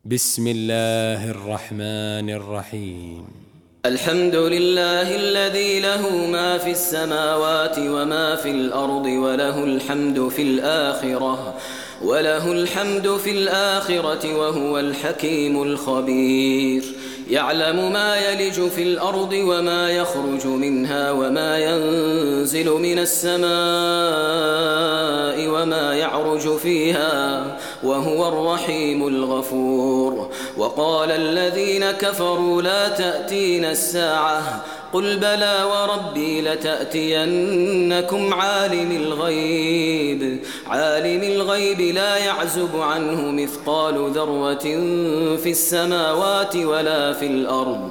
بسم الله الرحمن الرحيم. الحمد لله الذي له ما في السماوات وما في الأرض وله الحمد في الآخرة وهو الحكيم الخبير. يعلم ما يلج في الأرض وما يخرج منها وما ينزل من السماء وما يعرج فيها وهو الرحيم الغفور. وقال الذين كفروا لا تأتينا الساعة قل بلى وربي لتأتينكم عالم الغيب لا يعزب عنه مثقال ذرة في السماوات ولا في الأرض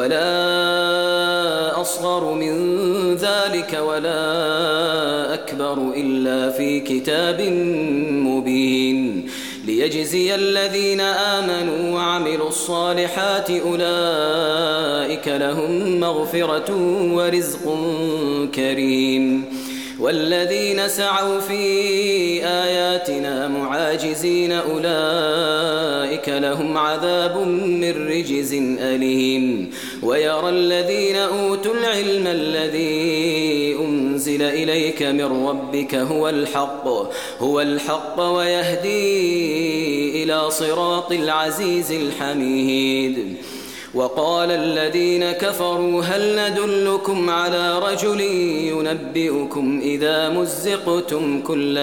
ولا أصغر من ذلك ولا أكبر إلا في كتاب مبين. ليجزي الذين آمنوا وعملوا الصالحات أولئك لهم مغفرة ورزق كريم. والذين سعوا في آياتنا معاجزين أولئك لهم عذاب من رجز أليم. ويرى الذين أوتوا العلم الذي أنزل إليك من ربك هو الحق ويهدي إلى صراط العزيز الحميد. وقال الذين كفروا هل ندلكم على رجل ينبئكم إذا مزقتم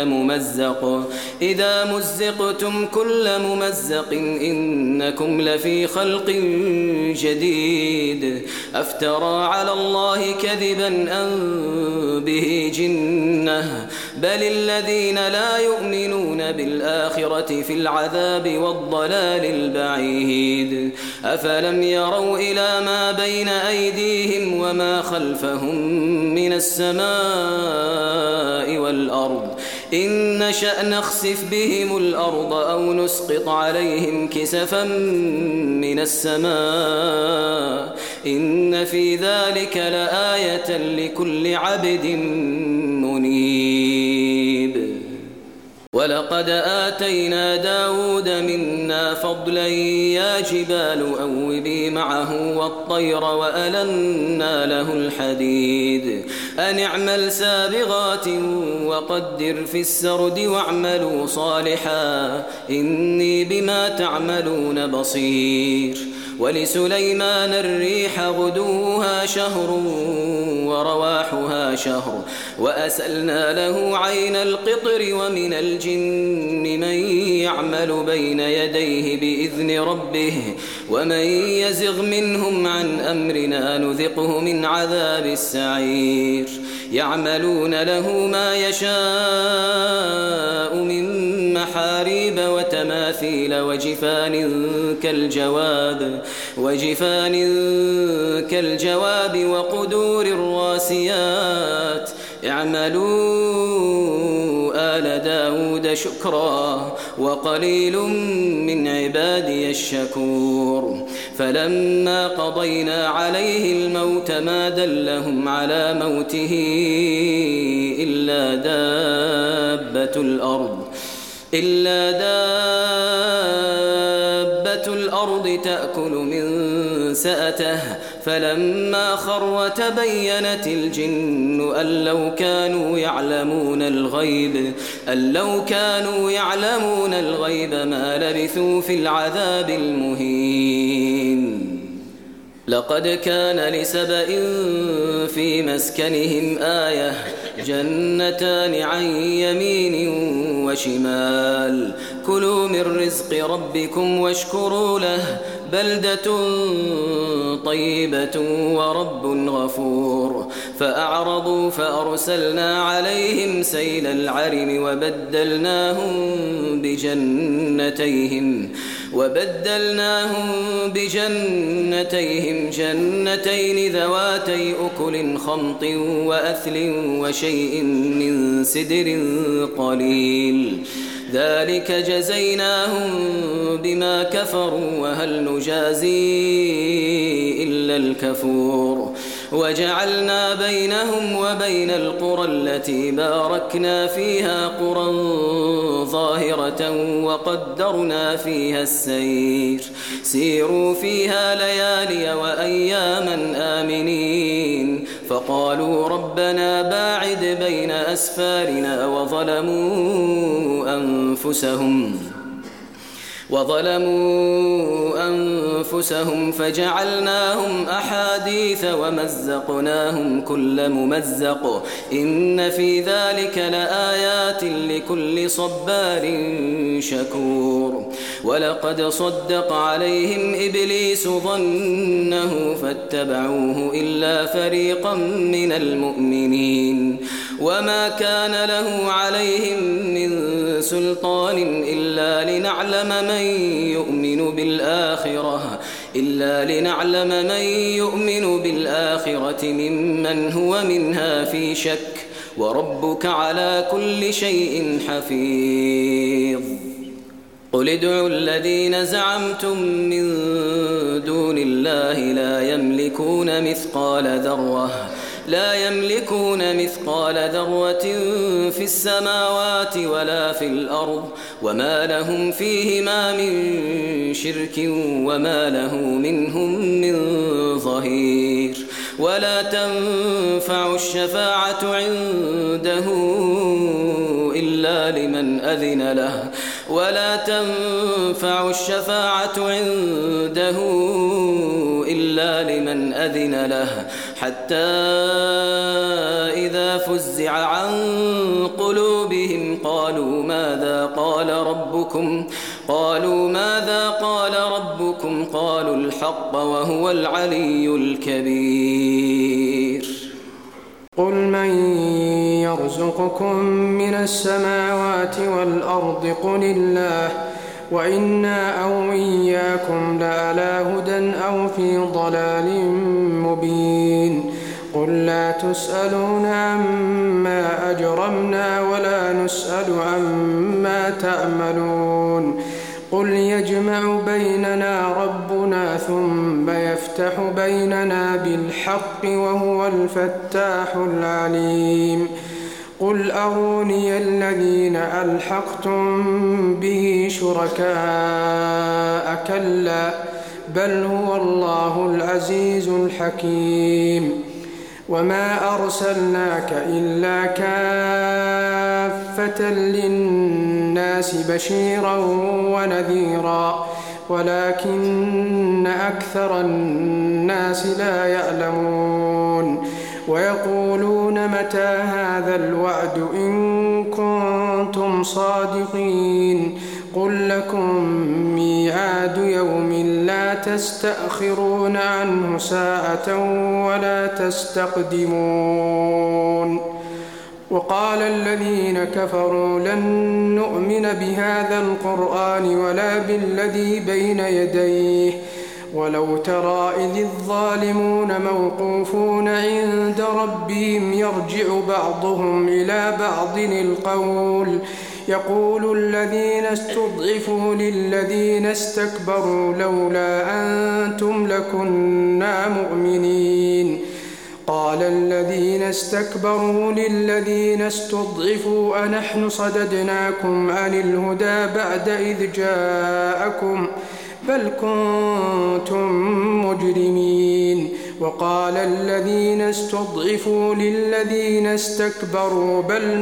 كل ممزق إنكم لفي خلق جديد أفترى على الله كذبا أم به جنة بل الذين لا يؤمنون بالآخرة في العذاب والضلال البعيد. أفلم يروا إلى ما بين أيديهم وما خلفهم من السماء والأرض إن نشأ نخسف بهم الأرض أو نسقط عليهم كسفا من السماء إن في ذلك لآية لكل عبد منيب. ولقد آتينا داود منا فضلا يا جبال أوبي معه والطير وألنا له الحديد أن اعمل سابغات وقدر في السرد واعملوا صالحا إني بما تعملون بصير. ولسليمان الريح غدوها شهر ورواحها شهر وأسلنا له عين القطر ومن الجن من يعمل بين يديه بإذن ربه ومن يزغ منهم عن أمرنا نذقه من عذاب السعير. يعملون له ما يشاء من محاريب وتماثيل وجفان كالجواب وقدور الراسيات اعملوا آل داود شكرا وقليل من عبادي الشكور. فلما قضينا عليه الموت ما دلهم على موته إلا دابة الأرض تأكل من سأته فلما خر تبينت الجن أن لو كانوا يعلمون الغيب ما لبثوا في العذاب المهين. لقد كان لسبإ في مسكنهم آية جنتان عن يمين وشمال كلوا من رزق ربكم واشكروا له بلدة طيبة ورب غفور. فأعرضوا فأرسلنا عليهم سيل العرم وبدلناهم بجنتيهم جنتين ذواتي أكل خمط وأثل وشيء من سدر قليل ذلك جزيناهم بما كفروا وهل نجازي إلا الكفور. وجعلنا بينهم وبين القرى التي باركنا فيها قرى ظاهرة وقدرنا فيها السير سيروا فيها ليالي وأياما آمنين فقالوا ربنا باعد بين أسفارنا وظلموا أنفسهم فجعلناهم أحاديث ومزقناهم كل ممزق إن في ذلك لآيات لكل صبار شكور ولقد صدق عليهم إبليس ظنه فاتبعوه إلا فريقا من المؤمنين وما كان له عليهم من سلطان إلا لنعلم من يؤمن بالآخرة ممن هو منها في شك وربك على كل شيء حفيظ قل ادعوا الذين زعمتم من دون الله لا يملكون مثقال ذرة في السماوات ولا في الأرض وما لهم فيهما من شرك وما له منهم من ظهير ولا تنفع الشفاعة عنده إلا لمن أذن له حتى إذا فزع عن قلوبهم قالوا ماذا قال ربكم قالوا الحق وهو العلي الكبير قل من يرزقكم من السماوات والأرض قل الله وإنا أو إياكم لعلى هدى أو في ضلال مبين قل لا تسألون عما أجرمنا ولا نسأل عما تعملون قل يجمع بيننا ربنا ثم يفتح بيننا بالحق وهو الفتاح العليم قل أروني الذين ألحقتم به شركاء كلا بل هو الله العزيز الحكيم وما أرسلناك إلا كافة للناس بشيرا ونذيرا ولكن أكثر الناس لا يعلمون ويقولون متى هذا الوعد إن كنتم صادقين قل لكم ميعاد يوم لا تستأخرون عنه ساعة ولا تستقدمون وقال الذين كفروا لن نؤمن بهذا القرآن ولا بالذي بين يديه ولو ترى إذ الظالمون موقوفون عند ربهم يرجع بعضهم إلى بعض القول يقول الذين استضعفوا للذين استكبروا لولا أنتم لكنا مؤمنين قال الذين استكبروا للذين استضعفوا أنحن صددناكم عن الهدى بعد إذ جاءكم بل كنتم مجرمين وقال الذين استضعفوا للذين استكبروا بل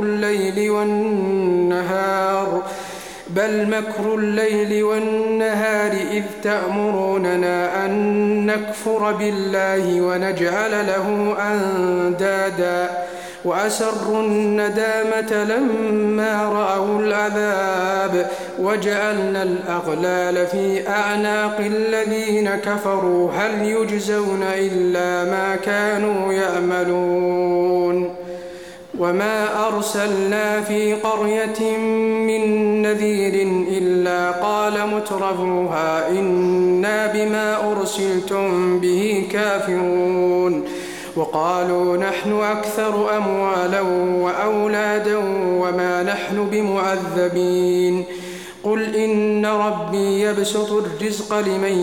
مكر الليل والنهار إذ تأمروننا أن نكفر بالله ونجعل له أندادا وأسروا الندامة لما رأوا العذاب وجعلنا الأغلال في أعناق الذين كفروا هل يجزون إلا ما كانوا يعملون وما أرسلنا في قرية من نذير إلا قال مترفوها إنا بما أرسلتم به كافرون وقالوا نحن أكثر أموالا وأولادا وما نحن بمعذبين قل إن ربي يبسط الرزق لمن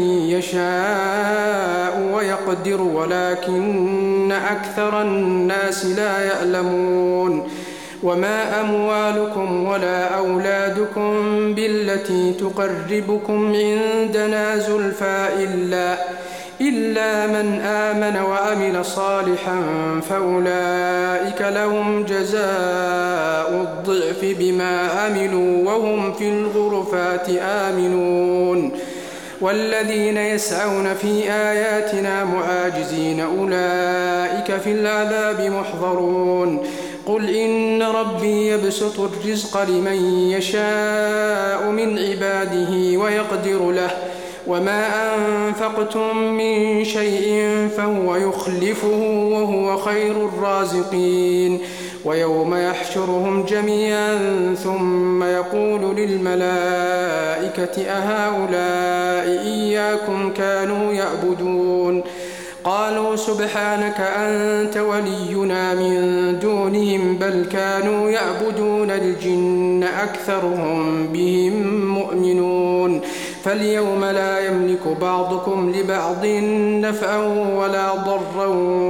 يشاء ويقدر ولكن أكثر الناس لا يعلمون وما أموالكم ولا أولادكم بالتي تقربكم عندنا زلفى إلا من آمن وعمل صالحا فأولئك لهم جزاء الضعف بما عملوا وهم في الغرفات آمنون والذين يسعون في آياتنا معاجزين أولئك في العذاب محضرون قل إن ربي يبسط الرزق لمن يشاء من عباده ويقدر له وما أنفقتم من شيء فهو يخلفه وهو خير الرازقين ويوم يحشرهم جميعا ثم يقول للملائكة أهؤلاء إياكم كانوا يعبدون قالوا سبحانك أنت ولينا من دونهم بل كانوا يعبدون الجن أكثرهم بهم مؤمنون فاليوم لا يملك بعضكم لبعض نفعا ولا ضرا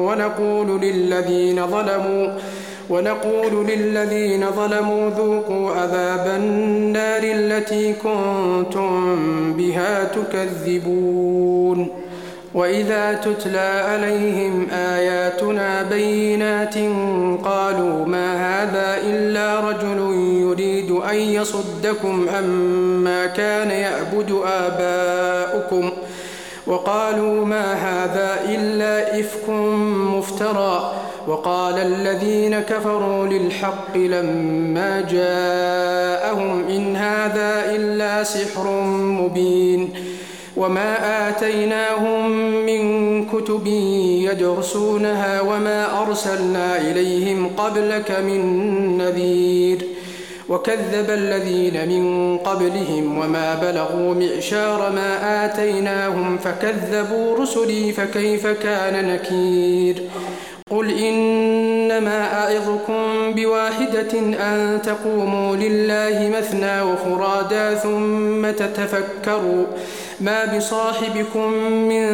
ونقول للذين ظلموا ذوقوا عذاب النار التي كنتم بها تكذبون وإذا تتلى عليهم آياتنا بينات قالوا ما هذا إلا رجل يريد أن يصدكم عما كان يعبد آباؤكم وقالوا ما هذا إلا إفك مفترى وقال الذين كفروا للحق لما جاءهم إن هذا إلا سحر مبين وما آتيناهم من كتب يدرسونها وما أرسلنا إليهم قبلك من نذير وكذب الذين من قبلهم وما بلغوا معشار ما آتيناهم فكذبوا رسلي فكيف كان نكير قل إنما أعظكم بواحدة أن تقوموا لله مثنى وفرادا ثم تتفكروا ما بصاحبكم من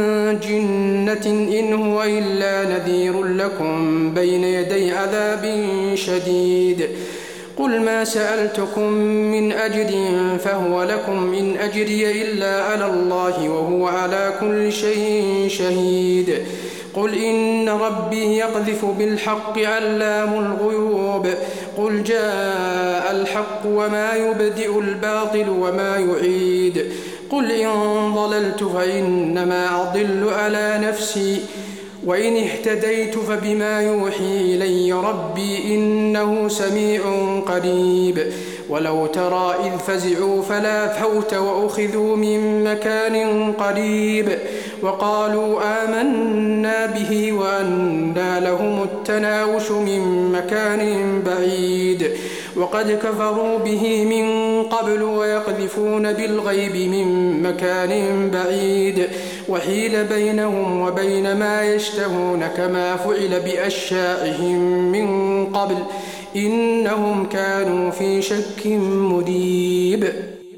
جنة إن هو إلا نذير لكم بين يدي عذاب شديد قل ما سألتكم من أجر فهو لكم إن أجري إلا على الله وهو على كل شيء شهيد قل إن ربي يقذف بالحق علام الغيوب قل جاء الحق وما يبدئ الباطل وما يعيد قل إن ضللت فإنما أضل على نفسي وإن اهتديت فبما يوحي إلي ربي إنه سميع قريب ولو ترى إذ فزعوا فلا فوت وأخذوا من مكان قريب وقالوا آمنا به وأنى لهم التناوش من مكان بعيد وقد كفروا به من قبل ويقذفون بالغيب من مكان بعيد وحيل بينهم وبين ما يشتهون كما فعل بأشياعهم من قبل إنهم كانوا في شك مريب